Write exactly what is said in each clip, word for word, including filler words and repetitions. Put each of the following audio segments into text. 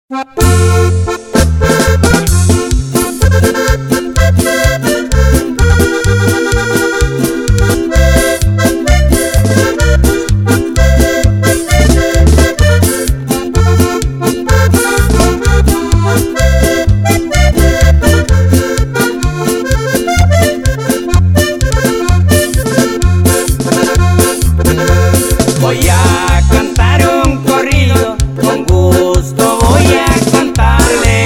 Voy a cantar un corrido, con gusto voy a cantarle,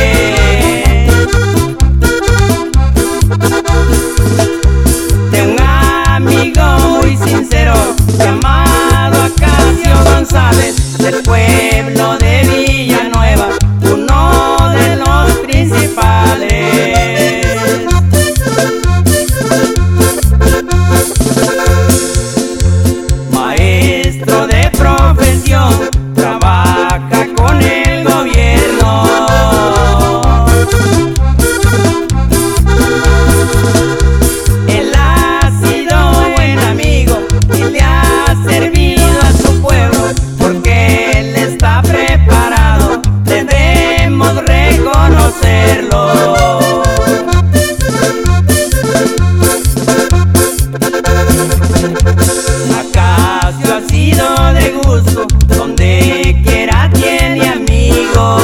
de un amigo muy sincero llamado Acacio González, del pueblo de Villanueva, uno de los principales. Maestro de profesión, trabaja con el gobierno. Él ha sido buen amigo y le ha servido a su pueblo, porque él está preparado, debemos reconocerlo. Acacio ha sido de gusto, donde quiera tiene amigos.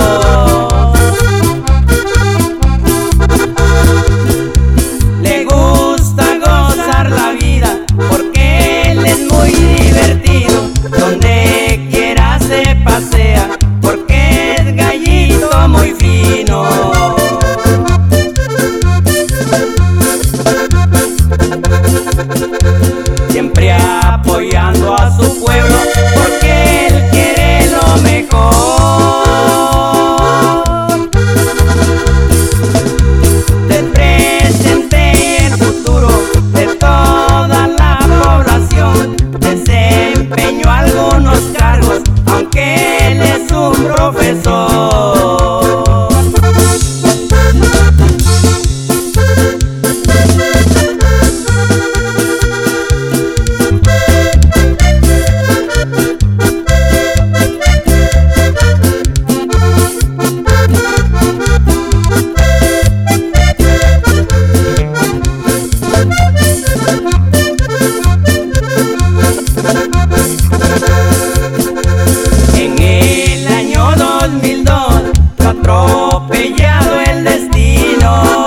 Le gusta gozar la vida, porque él es muy divertido, donde quiera se pasea, porque es gallito muy fino. Siempre apoyando a su pueblo, porque él quiere lo mejor. Del presente y el futuro de toda la población, desempeñó algunos cargos, aunque él es un profesor. En el año dos mil dos lo ha atropellado el destino.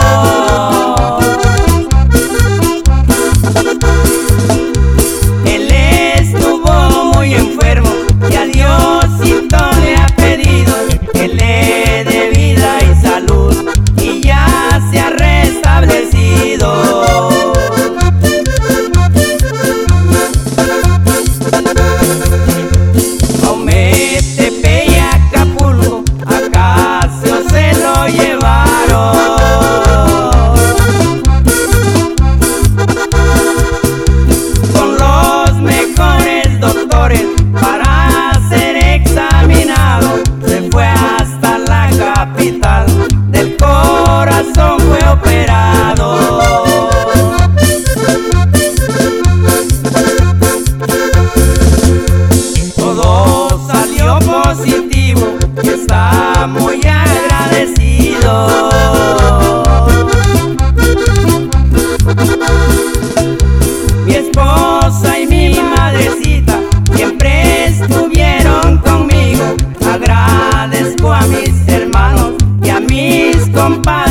Él estuvo muy enfermo y a Diosito le ha pedido que le dé vida y salud, y ya se ha restablecido. Ometepe y Acapulco, Acacio se lo llevaron. Con los mejores doctores para ser examinado, se fue hasta la capital, del corazón fue operado. Todo salió positivo y está muy agradecido. Mi esposa y mi madrecita siempre estuvieron conmigo. Agradezco a mis hermanos y a mis compañeros.